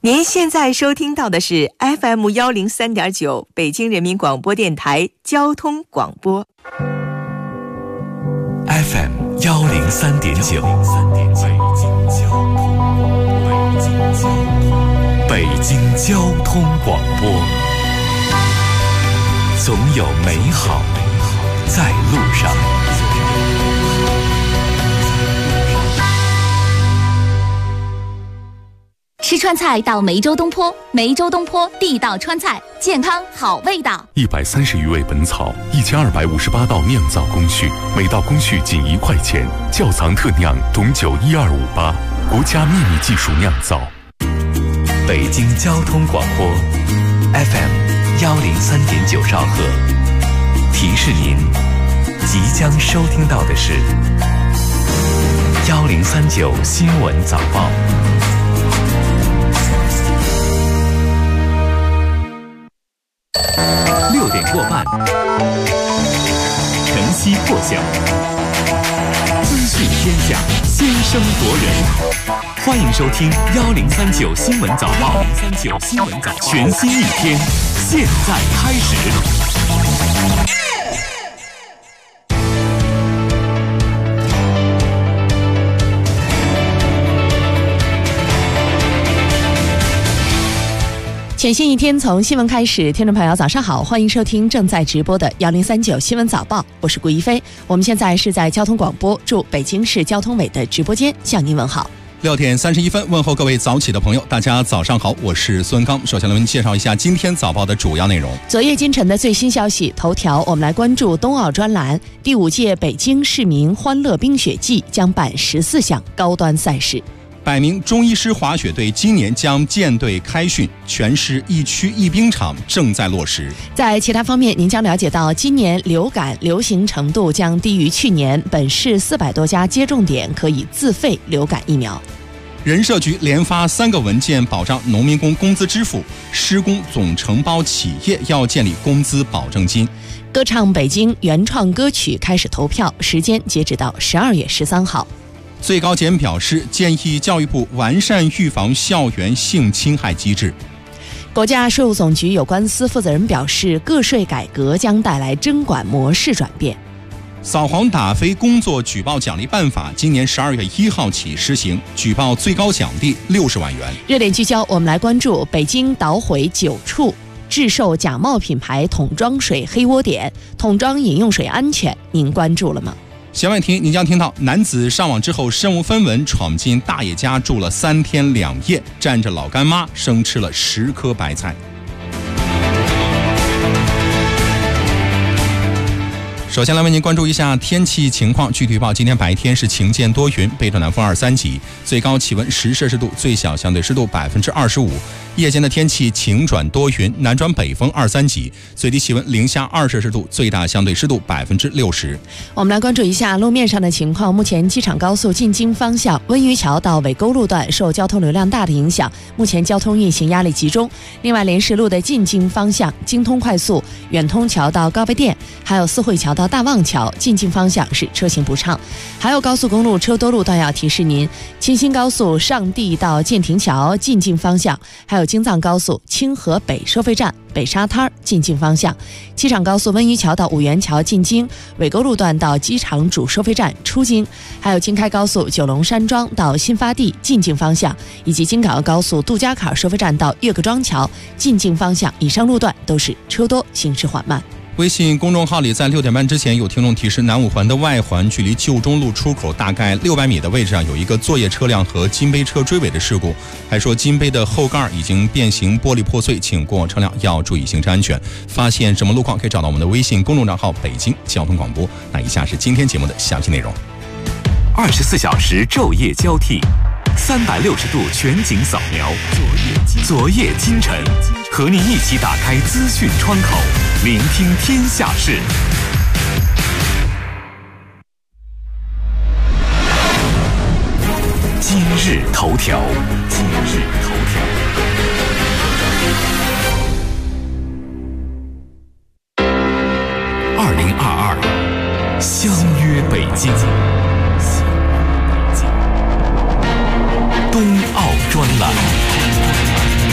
您现在收听到的是 FM103.9 北京人民广播电台交通广播。 FM103.9 北京交通广播，总有美好在路上。 吃川菜到梅州东坡，梅州东坡地道川菜，健康好味道。 130余味本草，1258道酿造工序，每道工序仅1块钱。窖藏特酿董酒12588，国家秘密技术酿造。 北京交通广播 FM103.9 兆赫，提示您即将收听到的是1039新闻早报。6点过半，晨曦破晓，资讯天下，先声夺人。欢迎收听1039新闻早报，1039新闻早报，全新一天，现在开始。 全新一天从新闻开始，听众朋友早上好，欢迎收听正在直播的1039新闻早报，我是顾一飞。我们现在是在交通广播驻北京市交通委的直播间向您问好。 6点31分，问候各位早起的朋友，大家早上好，我是孙刚。首先来为您介绍一下今天早报的主要内容。 昨夜今晨的最新消息，头条我们来关注冬奥专栏，第5届北京市民欢乐冰雪季将办14项高端赛事。 百名中医师滑雪队今年将建队开训，全市一区一冰场正在落实。 在其他方面，您将了解到，今年流感流行程度将低于去年，本市400多家接种点可以自费流感疫苗。 人社局连发3个文件保障农民工工资支付，施工总承包企业要建立工资保证金。 歌唱北京原创歌曲开始投票，时间截止到12月13号。 最高检表示，建议教育部完善预防校园性侵害机制。 国家税务总局有关司负责人表示，个税改革将带来征管模式转变。 扫黄打非工作举报奖励办法今年12月1号起实行，举报最高奖励60万元。 热点聚焦，我们来关注北京捣毁9处制售假冒品牌桶装水黑窝点，桶装饮用水安全，您关注了吗？ 弦外听，您将听到男子上网之后身无分文，闯进大爷家住了3天2夜，占着老干妈生吃了10颗白菜。首先来为您关注一下天气情况。据预报，今天白天是晴间多云，北转南风2、3级，最高气温10摄氏度，最小相对湿度25%。夜间的天气晴转多云，南转北风2、3级，最低气温零下2摄氏度，最大相对湿度60%。 我们来关注一下路面上的情况。目前机场高速进京方向温榆桥到纬沟路段受交通流量大的影响，目前交通运行压力集中。另外，莲石路的进京方向京通快速远通桥到高碑店，还有四惠桥到大望桥进京方向是车行不畅。还有高速公路车多路段要提示您，京新高速上地到建亭桥进京方向，还有京藏高速清河北收费站北沙滩进京方向，机场高速温榆桥到五元桥进京，纬沟路段到机场主收费站出京，还有京开高速九龙山庄到新发地进京方向，以及京港澳高速杜家坎收费站到岳各庄桥进京方向，以上路段都是车多，行驶缓慢。 微信公众号里在6点半之前有听众提示，南五环的外环距离旧中路出口大概600米的位置上有一个作业车辆和金杯车追尾的事故，还说金杯的后盖已经变形，玻璃破碎，请过往车辆要注意行车安全。发现什么路况可以找到我们的微信公众账号北京交通广播。那以下是今天节目的详细内容。 24小时昼夜交替，360度全景扫描，昨夜今晨，和您一起打开资讯窗口，聆听天下事。今日头条，今日头条。2022，相约北京。冬奥专栏。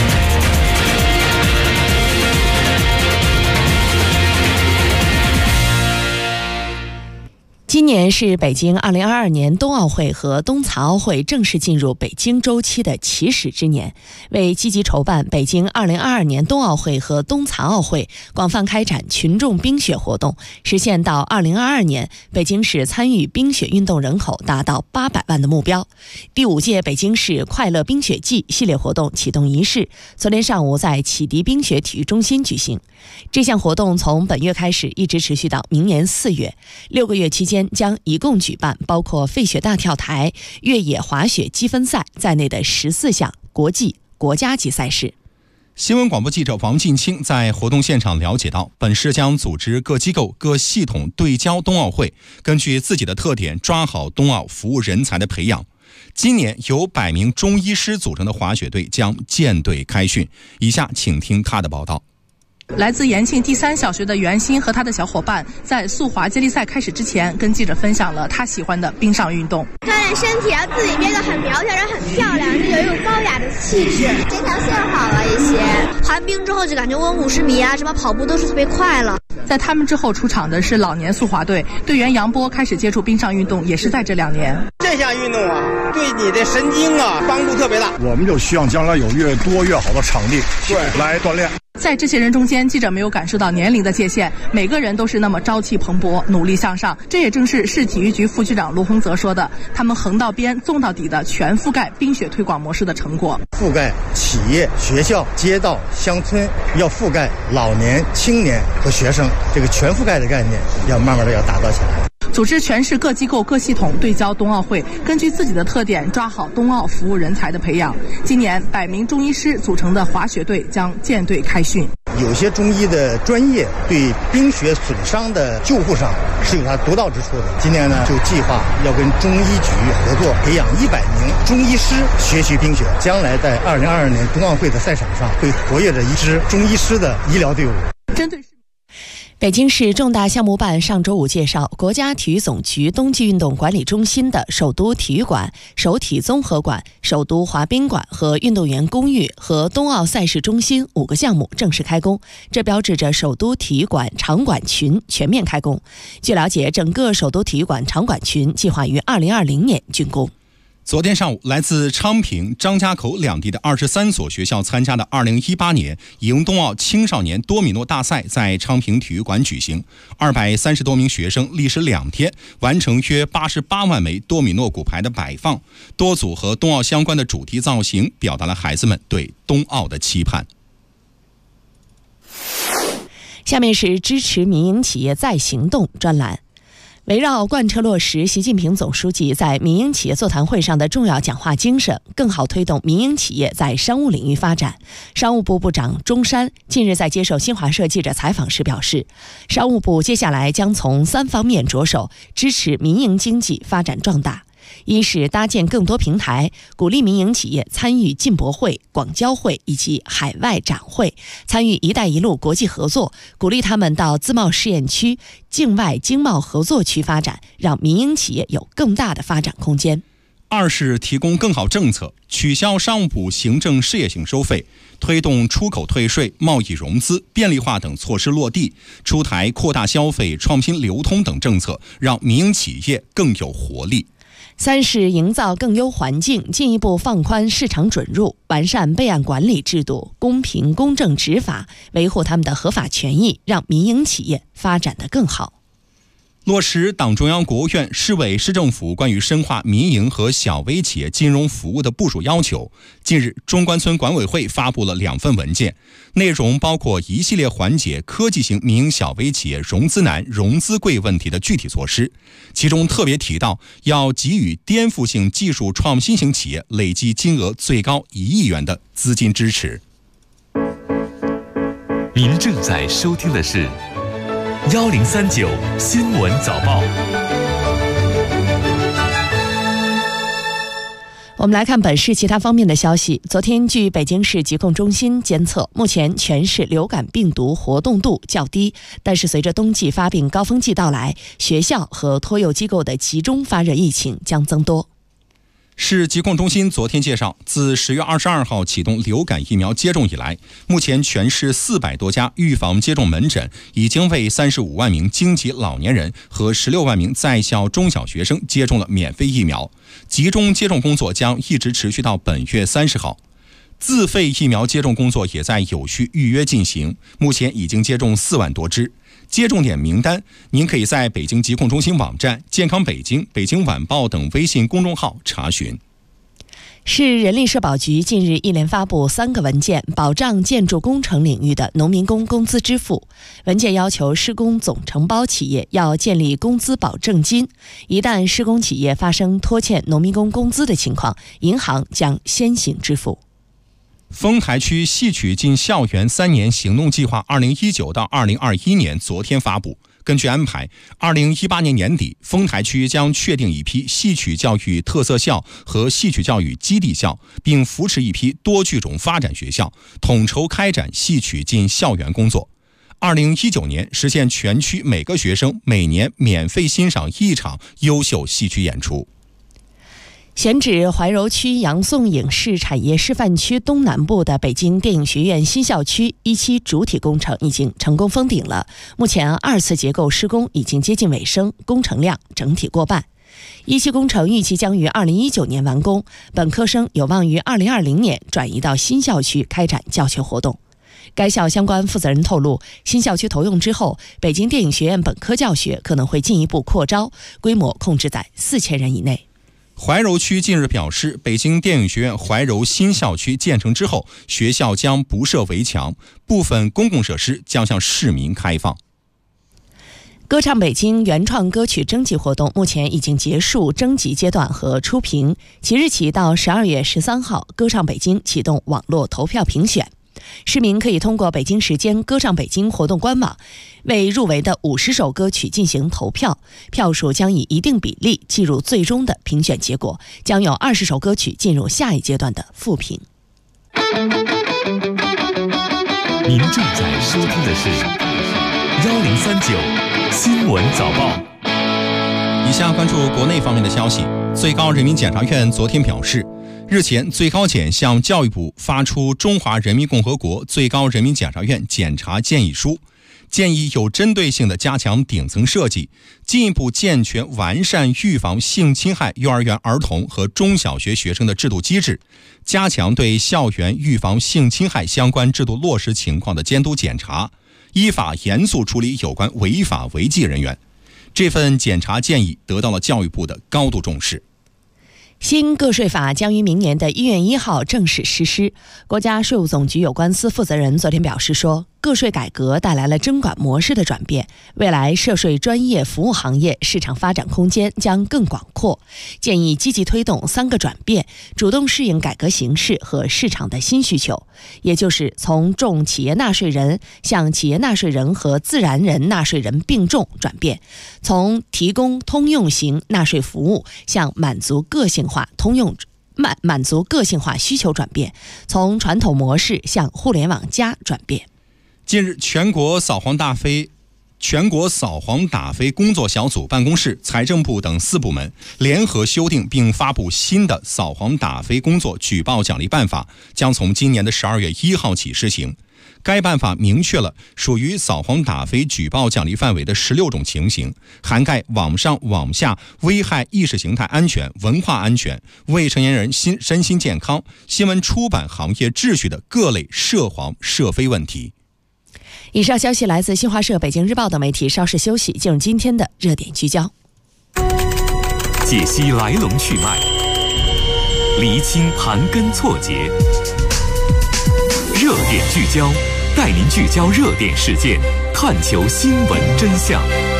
今年是北京2022年冬奥会和冬残奥会正式进入北京周期的起始之年。为积极筹办北京2022年冬奥会和冬残奥会，广泛开展群众冰雪活动，实现到2022年北京市参与冰雪运动人口达到800万的目标。第5届北京市快乐冰雪季系列活动启动仪式昨天上午在启迪冰雪体育中心举行。这项活动从本月开始，一直持续到明年4月，6个月期间将一共举办包括废雪大跳台、越野滑雪积分赛在内的14项国际、国家级赛事。 新闻广播记者王进清在活动现场了解到，本市将组织各机构、各系统对焦冬奥会，根据自己的特点抓好冬奥服务人才的培养。今年由100名中医师组成的滑雪队将建队开训。以下请听他的报道。 来自延庆第3小学的袁鑫和他的小伙伴，在速滑接力赛开始之前，跟记者分享了他喜欢的冰上运动。 锻炼身体，让自己变得很苗条，然后很漂亮，就有一种高雅的气质。这条线好了一些，滑完冰之后就感觉我50米啊，什么跑步都是特别快了。 在他们之后出场的是老年速滑队，队员杨波开始接触冰上运动也是在这2年。 这项运动啊，对你的神经啊帮助特别大。 我们就希望将来有越多越好的场地来锻炼。 在这些人中间，记者没有感受到年龄的界限，每个人都是那么朝气蓬勃，努力向上。这也正是市体育局副局长卢洪泽说的，他们横到边、纵到底的全覆盖冰雪推广模式的成果。 覆盖企业、学校、街道、乡村，要覆盖老年、青年和学生，这个全覆盖的概念要慢慢的要打造起来。 组织全市各机构各系统对焦冬奥会，根据自己的特点抓好冬奥服务人才的培养。今年100名中医师组成的滑雪队将建队开训。 有些中医的专业对冰雪损伤的救护上是有它独到之处的。今年呢，就计划要跟中医局合作，培养100名中医师学习冰雪，将来在2022年冬奥会的赛场上会活跃着一支中医师的医疗队伍。 针对北京市重大项目办上周5介绍，国家体育总局冬季运动管理中心的首都体育馆、首体综合馆、首都滑冰馆和运动员公寓和冬奥赛事中心5个项目正式开工，这标志着首都体育馆场馆群全面开工。据了解，整个首都体育馆场馆群计划于2020年竣工。 昨天上午，来自昌平、张家口两地的23所学校参加的2018年迎冬奥青少年多米诺大赛在昌平体育馆举行。230多名学生历时2天，完成约88万枚多米诺骨牌的摆放，多组和冬奥相关的主题造型，表达了孩子们对冬奥的期盼。 下面是支持民营企业再行动专栏。围绕贯彻落实习近平总书记在民营企业座谈会上的重要讲话精神，更好推动民营企业在商务领域发展，商务部部长钟山近日在接受新华社记者采访时表示，商务部接下来将从3方面着手，支持民营经济发展壮大。一是搭建更多平台，鼓励民营企业参与进博会、广交会以及海外展会，参与“一带一路”国际合作，鼓励他们到自贸试验区、境外经贸合作区发展，让民营企业有更大的发展空间。 二是提供更好政策，取消商务部行政事业性收费，推动出口退税、贸易融资便利化等措施落地，出台扩大消费、创新流通等政策，让民营企业更有活力。 三是营造更优环境，进一步放宽市场准入，完善备案管理制度，公平公正执法，维护他们的合法权益，让民营企业发展得更好。 落实党中央、国务院、市委、市政府关于深化民营和小微企业金融服务的部署要求。近日，中关村管委会发布了2份文件，内容包括一系列缓解科技型民营小微企业融资难、融资贵问题的具体措施。其中特别提到，要给予颠覆性技术创新型企业累计金额最高1亿元的资金支持。 您正在收听的是1039新闻早报。 我们来看本市其他方面的消息。昨天，据北京市疾控中心监测，目前全市流感病毒活动度较低，但是随着冬季发病高峰季到来，学校和托幼机构的集中发热疫情将增多。 市疾控中心昨天介绍，自10月22号启动流感疫苗接种以来，目前全市400多家预防接种门诊已经为35万名京籍老年人和16万名在校中小学生接种了免费疫苗。集中接种工作将一直持续到本月30号。自费疫苗接种工作也在有序预约进行，目前已经接种4万多支。接种点名单，您可以在北京疾控中心网站、健康北京、北京晚报等微信公众号查询。 市人力社保局近日一连发布3个文件，保障建筑工程领域的农民工工资支付。文件要求施工总承包企业要建立工资保证金，一旦施工企业发生拖欠农民工工资的情况，银行将先行支付。 丰台区戏曲进校园3年行动计划2019到2021年昨天发布。根据安排，2018年年底，丰台区将确定一批戏曲教育特色校和戏曲教育基地校，并扶持一批多剧种发展学校，统筹开展戏曲进校园工作。2019年实现全区每个学生每年免费欣赏1场优秀戏曲演出。 选址怀柔区杨宋影视产业示范区东南部的北京电影学院新校区一期主体工程已经成功封顶了，目前2次结构施工已经接近尾声，工程量整体过半。一期工程预计将于2019年完工，本科生有望于2020年转移到新校区开展教学活动。该校相关负责人透露，新校区投用之后，北京电影学院本科教学可能会进一步扩招，规模控制在4000人以内。 怀柔区近日表示，北京电影学院怀柔新校区建成之后，学校将不设围墙，部分公共设施将向市民开放。 歌唱北京原创歌曲征集活动目前已经结束征集阶段和初评，即日起到12月13号，歌唱北京启动网络投票评选。市民可以通过北京时间歌唱北京活动官网为入围的50首歌曲进行投票，票数将以一定比例计入最终的评选结果，将有20首歌曲进入下一阶段的复评。 您正在收听的是1039新闻早报。 以下关注国内方面的消息。最高人民检察院昨天表示，日前最高检向教育部发出《中华人民共和国最高人民检察院检察建议书》，建议有针对性地加强顶层设计，进一步健全完善预防性侵害幼儿园儿童和中小学学生的制度机制，加强对校园预防性侵害相关制度落实情况的监督检查，依法严肃处理有关违法违纪人员。这份检察建议得到了教育部的高度重视。 新个税法将于明年的1月1号正式实施。国家税务总局有关司负责人昨天表示说，个税改革带来了征管模式的转变，未来涉税专业服务行业市场发展空间将更广阔，建议积极推动3个转变，主动适应改革形势和市场的新需求，也就是从重企业纳税人向企业纳税人和自然人纳税人并重转变，从提供通用型纳税服务向满足个性化需求转变，从传统模式向互联网加转变。 近日，全国扫黄打非工作小组办公室、财政部等4部门联合修订并发布新的扫黄打非工作举报奖励办法，将从今年的12月1号起施行。该办法明确了属于扫黄打非举报奖励范围的16种情形，涵盖网上网下危害意识形态安全、文化安全、未成年人身心健康、新闻出版行业秩序的各类涉黄涉非问题。 以上消息来自新华社、北京日报等媒体。稍事休息，进入今天的热点聚焦， 解析来龙去脉，厘清盘根错节，热点聚焦，带您聚焦热点事件，探求新闻真相。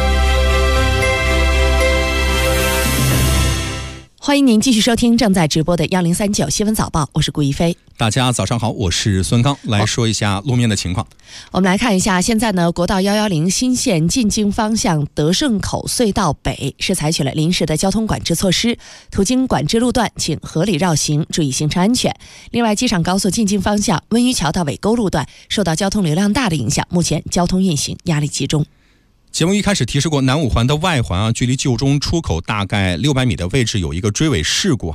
欢迎您继续收听正在直播的1039新闻早报，我是顾一飞。 大家早上好，我是孙刚，来说一下路面的情况。 我们来看一下，现在呢，国道110新线进京方向德胜口隧道北是采取了临时的交通管制措施，途经管制路段请合理绕行，注意行车安全。另外，机场高速进京方向温榆桥到尾沟路段受到交通流量大的影响，目前交通运行压力集中。 节目一开始提示过，南五环的外环距离旧中出口大概600米的位置有一个追尾事故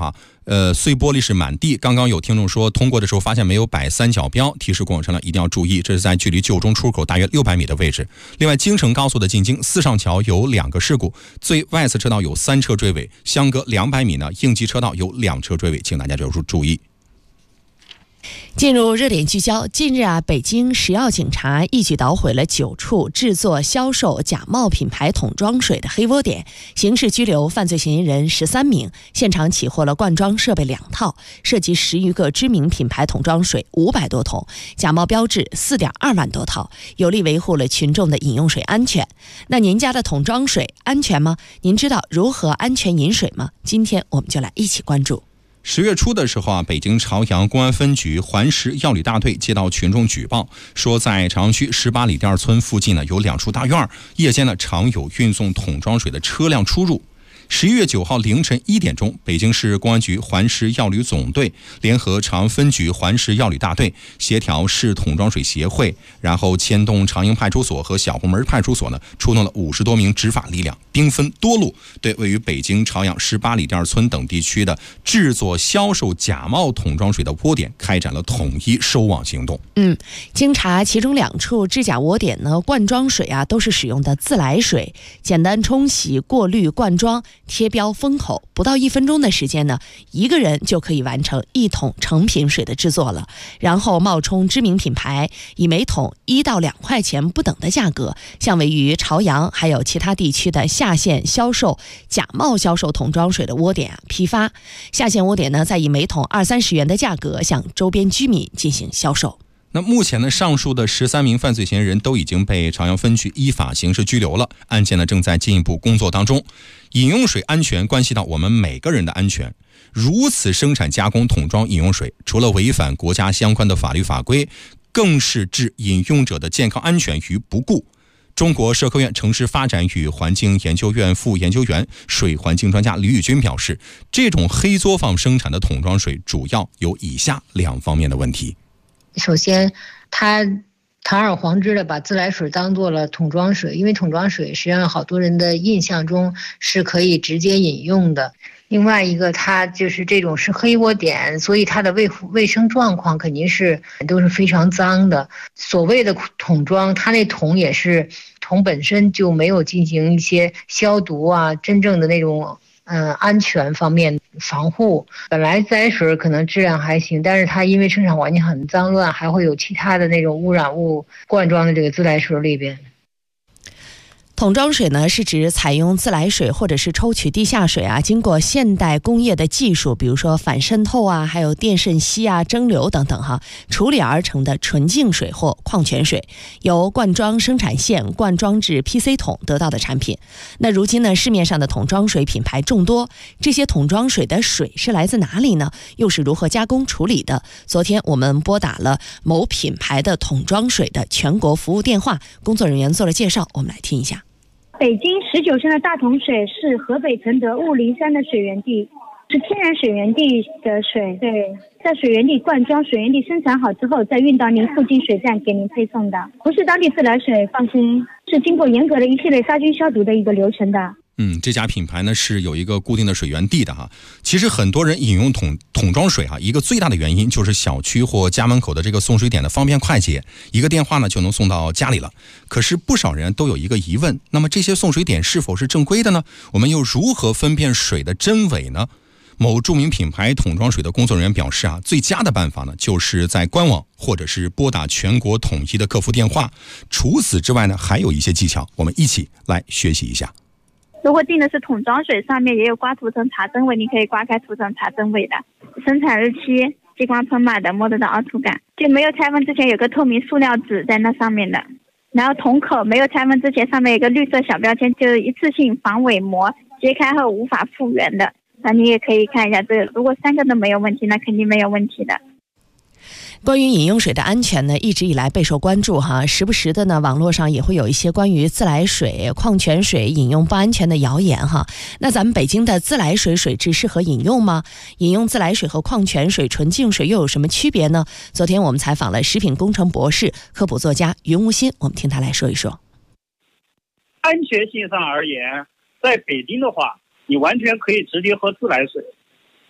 碎玻璃是满地。刚刚有听众说通过的时候发现没有摆三角标，提示过往车辆一定要注意，这是在距离旧中出口大约600米的位置。另外，京承高速的进京四上桥有2个事故，最外侧车道有3车追尾，相隔200米呢，应急车道有2车追尾，请大家留注意。 进入热点聚焦，近日北京食药警察一举捣毁了9处制作、销售假冒品牌桶装水的黑窝点，刑事拘留犯罪嫌疑人13名，现场起获了灌装设备2套，涉及10余个知名品牌桶装水500多桶，假冒标志4.2万多套，有力维护了群众的饮用水安全。那您家的桶装水安全吗？您知道如何安全饮水吗？今天我们就来一起关注。 10月初的时候北京朝阳公安分局环食药理大队接到群众举报，说在朝阳区18里店村附近呢有2处大院，夜间呢常有运送桶装水的车辆出入。11月9号凌晨1点钟，北京市公安局环食药理总队联合朝阳分局环食药理大队，协调市桶装水协会，然后牵动长营派出所和小红门派出所呢，出动了50多名执法力量，兵分多路，对位于北京朝阳18里店村等地区的制作、销售假冒桶装水的窝点开展了统一收网行动。 经查，其中2处制假窝点呢，灌装水都是使用的自来水，简单冲洗、过滤、灌装。贴标封口，不到1分钟的时间呢，一个人就可以完成1桶成品水的制作了。然后冒充知名品牌，以每桶1到2块钱不等的价格，向位于朝阳还有其他地区的下线销售假冒销售桶装水的窝点批发。下线窝点呢，再以每桶20-30元的价格向周边居民进行销售。 那目前呢，上述的13名犯罪嫌疑人都已经被朝阳分局依法刑事拘留了，案件呢正在进一步工作当中。饮用水安全关系到我们每个人的安全，如此生产加工桶装饮用水，除了违反国家相关的法律法规，更是置饮用者的健康安全于不顾。中国社科院城市发展与环境研究院副研究员、水环境专家李宇军表示，这种黑作坊生产的桶装水主要有以下2方面的问题。 首先，它堂而皇之的把自来水当做了桶装水，因为桶装水实际上好多人的印象中是可以直接饮用的。另外一个，它就是这种是黑窝点，所以它的卫生状况肯定都是非常脏的。所谓的桶装，它那桶也是桶本身就没有进行一些消毒真正的那种安全方面防护。本来自来水可能质量还行，但是它因为生产环境很脏乱，还会有其他的那种污染物灌装的这个自来水里边。 桶装水呢，是指采用自来水或者是抽取地下水经过现代工业的技术，比如说反渗透还有电渗析蒸馏等等处理而成的纯净水或矿泉水，由灌装生产线灌装至 PC 桶得到的产品。那如今呢，市面上的桶装水品牌众多，这些桶装水的水是来自哪里呢？又是如何加工处理的？昨天我们拨打了某品牌的桶装水的全国服务电话，工作人员做了介绍，我们来听一下。 北京19升的大桶水是河北承德雾灵山的水源地，是天然水源地的水，对，在水源地灌装，水源地生产好之后再运到您附近水站给您配送的，不是当地自来水，放心，是经过严格的一系列杀菌消毒的一个流程的。 这家品牌呢是有一个固定的水源地的其实很多人饮用桶装水一个最大的原因就是小区或家门口的这个送水点的方便快捷，一个电话呢就能送到家里了。可是不少人都有一个疑问，那么这些送水点是否是正规的呢？我们又如何分辨水的真伪呢？某著名品牌桶装水的工作人员表示最佳的办法呢，就是在官网或者是拨打全国统一的客服电话。除此之外呢，还有一些技巧，我们一起来学习一下。 如果订的是桶装水，上面也有刮涂层查证位，你可以刮开涂层查证位的，生产日期、激光喷码的，摸得到凹凸感，就没有拆封之前有个透明塑料纸在那上面的。然后桶口没有拆封之前，上面有个绿色小标签，就是一次性防伪膜，揭开后无法复原的。那你也可以看一下这个，如果3个都没有问题，那肯定没有问题的。 关于饮用水的安全呢，一直以来备受关注时不时的呢，网络上也会有一些关于自来水、矿泉水饮用不安全的谣言那咱们北京的自来水水质适合饮用吗？饮用自来水和矿泉水、纯净水又有什么区别呢？昨天我们采访了食品工程博士、科普作家云无心，我们听他来说一说。 安全性上而言，在北京的话，你完全可以直接喝自来水。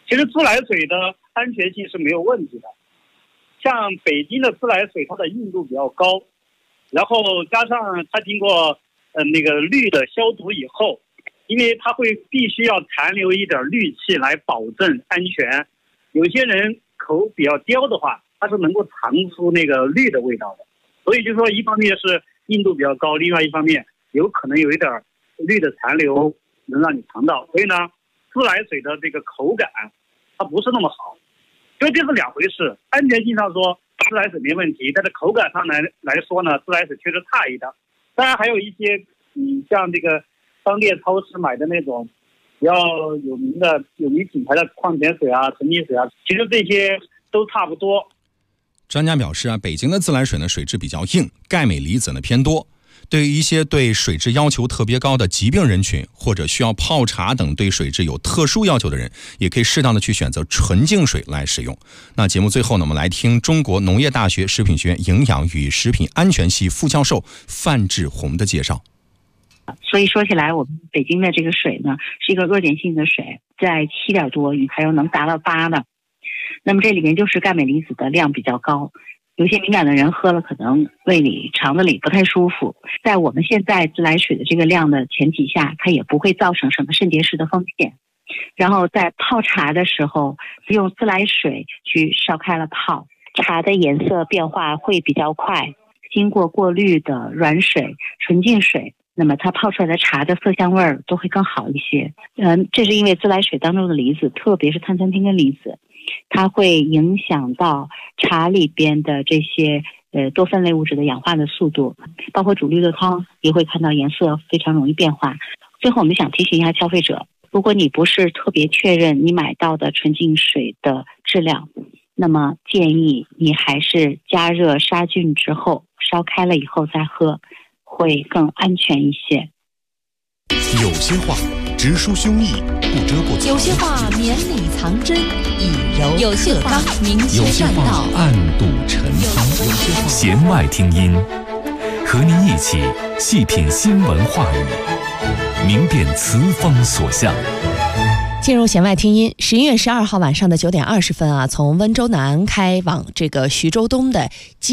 其实自来水的安全性是没有问题的。像北京的自来水，它的硬度比较高，然后加上它经过那个氯的消毒以后，因为它会必须要残留一点氯气来保证安全。有些人口比较刁的话，它是能够尝出那个氯的味道的。所以就是说，一方面是硬度比较高，另外一方面有可能有一点氯的残留能让你尝到。所以呢，自来水的这个口感它不是那么好，所以这是两回事。安全性上说自来水没问题，但是口感上来说呢，自来水确实差一点。当然还有一些像这个商店超市买的那种比较有名品牌的矿泉水啊、纯净水啊，其实这些都差不多。 专家表示北京的自来水呢水质比较硬，钙镁离子呢偏多。对于一些对水质要求特别高的疾病人群，或者需要泡茶等对水质有特殊要求的人，也可以适当的去选择纯净水来使用。那节目最后呢，我们来听中国农业大学食品学院营养与食品安全系副教授范志红的介绍。 所以说起来，我们北京的这个水呢，是一个恶碱性的水，在7点多，还有能达到8的。那么这里面就是钙镁离子的量比较高。有些敏感的人喝了可能胃里肠子里不太舒服，在我们现在自来水的这个量的前提下，它也不会造成什么肾结石的风险。然后在泡茶的时候，用自来水去烧开了泡，茶的颜色变化会比较快。经过过滤的软水、纯净水，那么它泡出来的茶的色香味儿都会更好一些。这是因为自来水当中的离子，特别是碳酸氢根离子，它会影响到茶里边的这些多酚类物质的氧化的速度，包括煮绿豆汤也会看到颜色非常容易变化。最后我们想提醒一下消费者，如果你不是特别确认你买到的纯净水的质量，那么建议你还是加热杀菌之后烧开了以后再喝，会更安全一些。 有些话直抒胸臆，不遮不藏； 有些话绵里藏针，以柔有些话明有些确话暗度陈仓。弦外听音，和您一起细品新闻话语，明辨词风所向。 进入弦外听音，11月12号晚上的9点20分从温州南开往这个徐州东的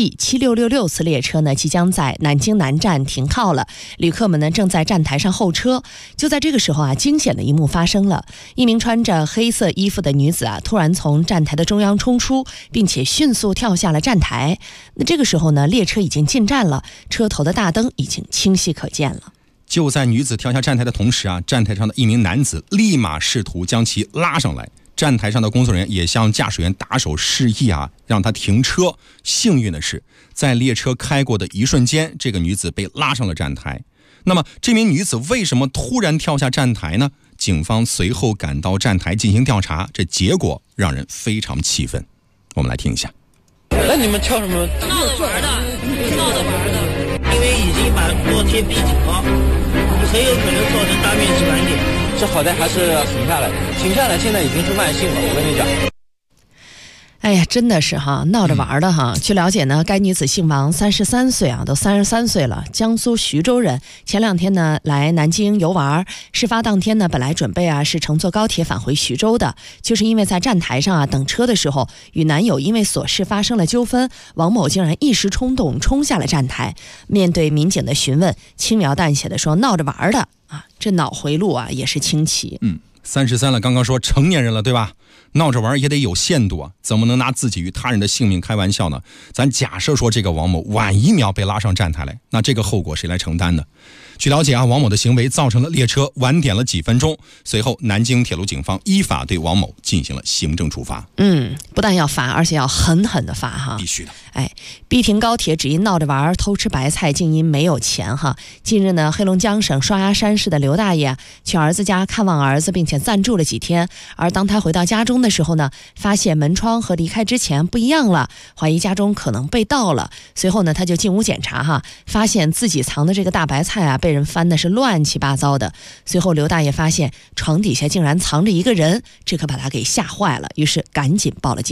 G7666 次列车呢，即将在南京南站停靠了。旅客们呢正在站台上候车。就在这个时候惊险的一幕发生了。一名穿着黑色衣服的女子突然从站台的中央冲出，并且迅速跳下了站台。那这个时候呢，列车已经进站了，车头的大灯已经清晰可见了。 就在女子跳下站台的同时站台上的一名男子立马试图将其拉上来。站台上的工作人员也向驾驶员打手示意让他停车。幸运的是，在列车开过的一瞬间，这个女子被拉上了站台。那么这名女子为什么突然跳下站台呢？警方随后赶到站台进行调查，这结果让人非常气愤。我们来听一下。 那你们跳什么？闹着玩的，闹着玩的，因为已经把坐贴闭紧了，很有可能造成大面积晚点。这好在还是停下来，停下来现在已经是万幸了，我跟你讲。 哎呀，真的是闹着玩的据了解呢，该女子姓王，33岁都33岁了，江苏徐州人。前2天呢来南京游玩，事发当天呢本来准备是乘坐高铁返回徐州的，就是因为在站台上等车的时候，与男友因为琐事发生了纠纷，王某竟然一时冲动冲下了站台。面对民警的询问，轻描淡写的说闹着玩的这脑回路也是清奇。 33了，刚刚说成年人了，对吧？闹着玩也得有限度怎么能拿自己与他人的性命开玩笑呢？咱假设说这个王某晚1秒被拉上站台来，那这个后果谁来承担呢？据了解王某的行为造成了列车晚点了几分钟，随后南京铁路警方依法对王某进行了行政处罚。 不但要罚，而且要狠狠的罚必须的。 逼停高铁只因闹着玩，偷吃白菜竟因没有钱近日呢，黑龙江省双鸭山市的刘大爷去儿子家看望儿子，并且暂住了几天。而当他回到家中的时候呢，发现门窗和离开之前不一样了，怀疑家中可能被盗了。随后呢，他就进屋检查发现自己藏的这个大白菜被人翻的是乱七八糟的。随后刘大爷发现床底下竟然藏着一个人，这可把他给吓坏了，于是赶紧报了警。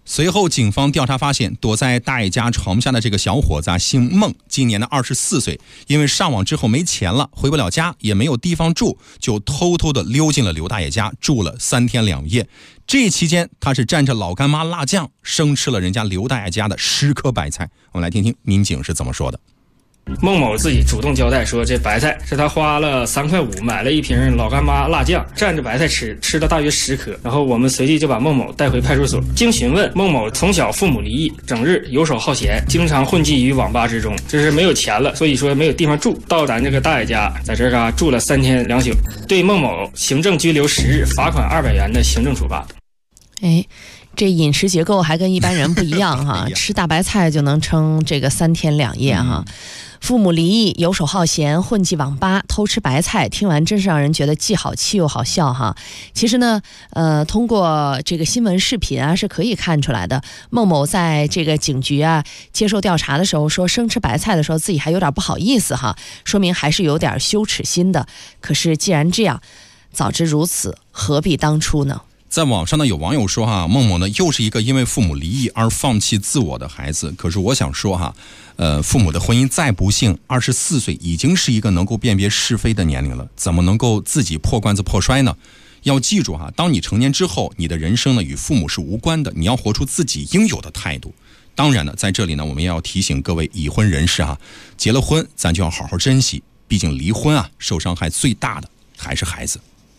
随后警方调查发现，躲在大爷家床下的这个小伙子姓孟，今年的24岁，因为上网之后没钱了，回不了家，也没有地方住，就偷偷的溜进了刘大爷家，住了3天2夜。这期间他是蘸着老干妈辣酱生吃了人家刘大爷家的10颗白菜。我们来听听民警是怎么说的。 孟某自己主动交代说，这白菜是他花了3块5买了一瓶老干妈辣酱，蘸着白菜吃，吃了大约10颗。然后我们随即就把孟某带回派出所。经询问，孟某从小父母离异，整日游手好闲，经常混迹于网吧之中，这是没有钱了，所以说没有地方住，到咱这个大爷家，在这儿住了3天2宿，对孟某行政拘留10日，罚款200元的行政处罚。 这饮食结构还跟一般人不一样哈，吃大白菜就能撑这个3天2夜哈。父母离异，游手好闲，混迹网吧，偷吃白菜，听完真是让人觉得既好气又好笑哈。其实呢，通过这个新闻视频啊，是可以看出来的。孟某在这个警局啊接受调查的时候说，生吃白菜的时候自己还有点不好意思哈，说明还是有点羞耻心的。可是既然这样，早知如此，何必当初呢？ 在网上呢，有网友说孟某呢又是一个因为父母离异而放弃自我的孩子。可是我想说父母的婚姻再不幸，24岁已经是一个能够辨别是非的年龄了，怎么能够自己破罐子破摔呢？要记住当你成年之后，你的人生呢与父母是无关的，你要活出自己应有的态度。当然呢，在这里呢，我们也要提醒各位已婚人士结了婚咱就要好好珍惜，毕竟离婚受伤害最大的还是孩子。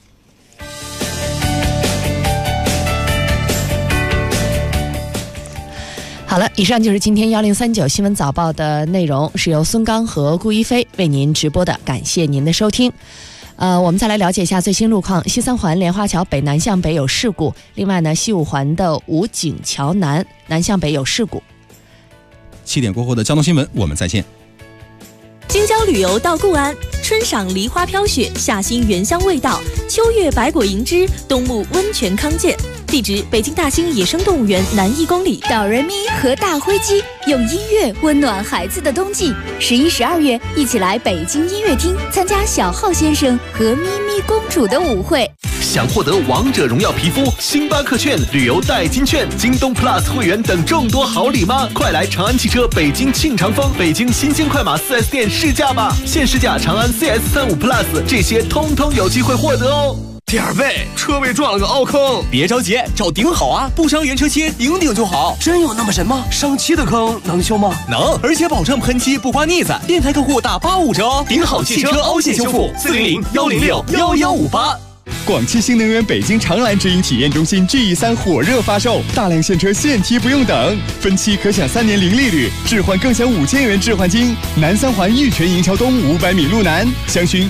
好了，以上就是今天1039新闻早报的内容，是由孙刚和顾一飞为您直播的，感谢您的收听。我们再来了解一下最新路况。西三环莲花桥北南向北有事故，另外呢，西五环的武警桥南向北有事故。 7点过后的交通新闻，我们再见。 京郊旅游到固安，春赏梨花飘雪，夏欣原香味道，秋月百果银枝，冬沐温泉康健。地址：北京大兴野生动物园南1公里。 哆瑞咪和大灰鸡用音乐温暖孩子的冬季。11、12月，一起来北京音乐厅参加小浩先生和咪咪公主的舞会。 想获得王者荣耀皮肤、星巴克券、旅游代金券、京东 Plus 会员等众多好礼吗？快来长安汽车北京庆长丰、北京新鲜快马 4S 店试驾吧！现试驾长安 CS35 Plus， 这些通通有机会获得哦。 第二倍，车被撞了个凹坑，别着急，找顶好啊，不伤原车漆，顶就好。真有那么神吗？上漆的坑能修吗？能，而且保证喷漆不刮腻子，电台客户打85折哦。顶好汽车凹陷修复，400-106-1158。 广汽新能源北京长蓝直营体验中心 GE3 火热发售，大量现车现提不用等，分期可享3年零利率，置换更享5000元置换金。南三环玉泉营桥东500米路南，详询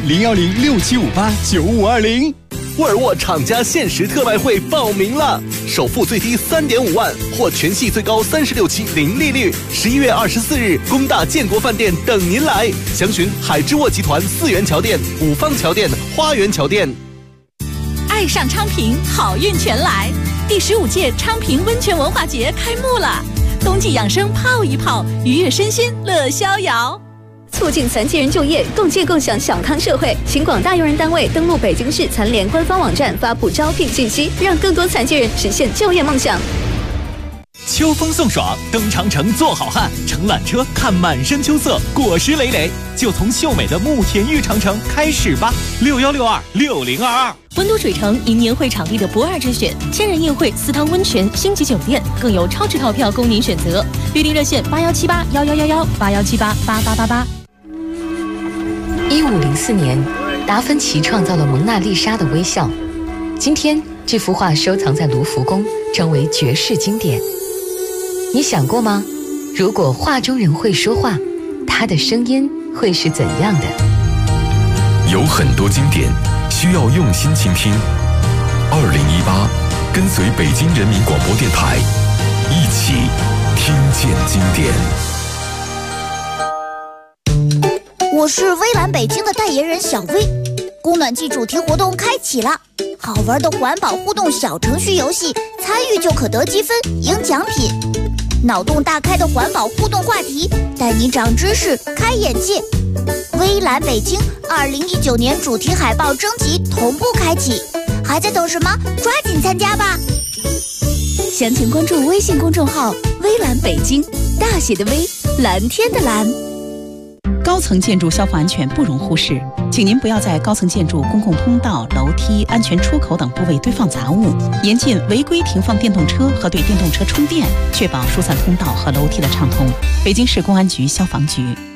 01067589520。 沃尔沃厂家限时特卖会报名了，首付最低3.5万，或全系最高36期零利率。11月24日，工大建国饭店等您来，详询海之沃集团4元桥店、五方桥店、花园桥店。 爱上昌平，好运全来！第15届昌平温泉文化节开幕了，冬季养生泡一泡，愉悦身心乐逍遥。 促进残疾人就业，共建共享小康社会。请广大用人单位登录北京市残联官方网站发布招聘信息，让更多残疾人实现就业梦想。 秋风送爽，登长城做好汉，乘缆车看满山秋色，果实累累，就从秀美的慕田峪长城开始吧。61626022。 温都水城迎年会场地的不二之选，千人宴会、私汤温泉、星级酒店，更有超值套票供您选择。预订热线8178111181788888。 1504年，达芬奇创造了蒙娜丽莎的微笑。今天，这幅画收藏在卢浮宫，成为绝世经典。你想过吗？如果画中人会说话，他的声音会是怎样的？ 有很多经典需要用心倾听。2018，跟随北京人民广播电台，一起听见经典。 我是微蓝北京的代言人小薇。供暖季主题活动开启了，好玩的环保互动小程序游戏，参与就可得积分赢奖品。脑洞大开的环保互动话题，带你长知识开眼界。微蓝北京2019年主题海报征集同步开启，还在等什么？抓紧参加吧！ 详情关注微信公众号“微蓝北京”，大写的微，蓝天的蓝。 高层建筑消防安全不容忽视，请您不要在高层建筑公共通道、楼梯、安全出口等部位堆放杂物，严禁违规停放电动车和对电动车充电，确保疏散通道和楼梯的畅通。北京市公安局消防局。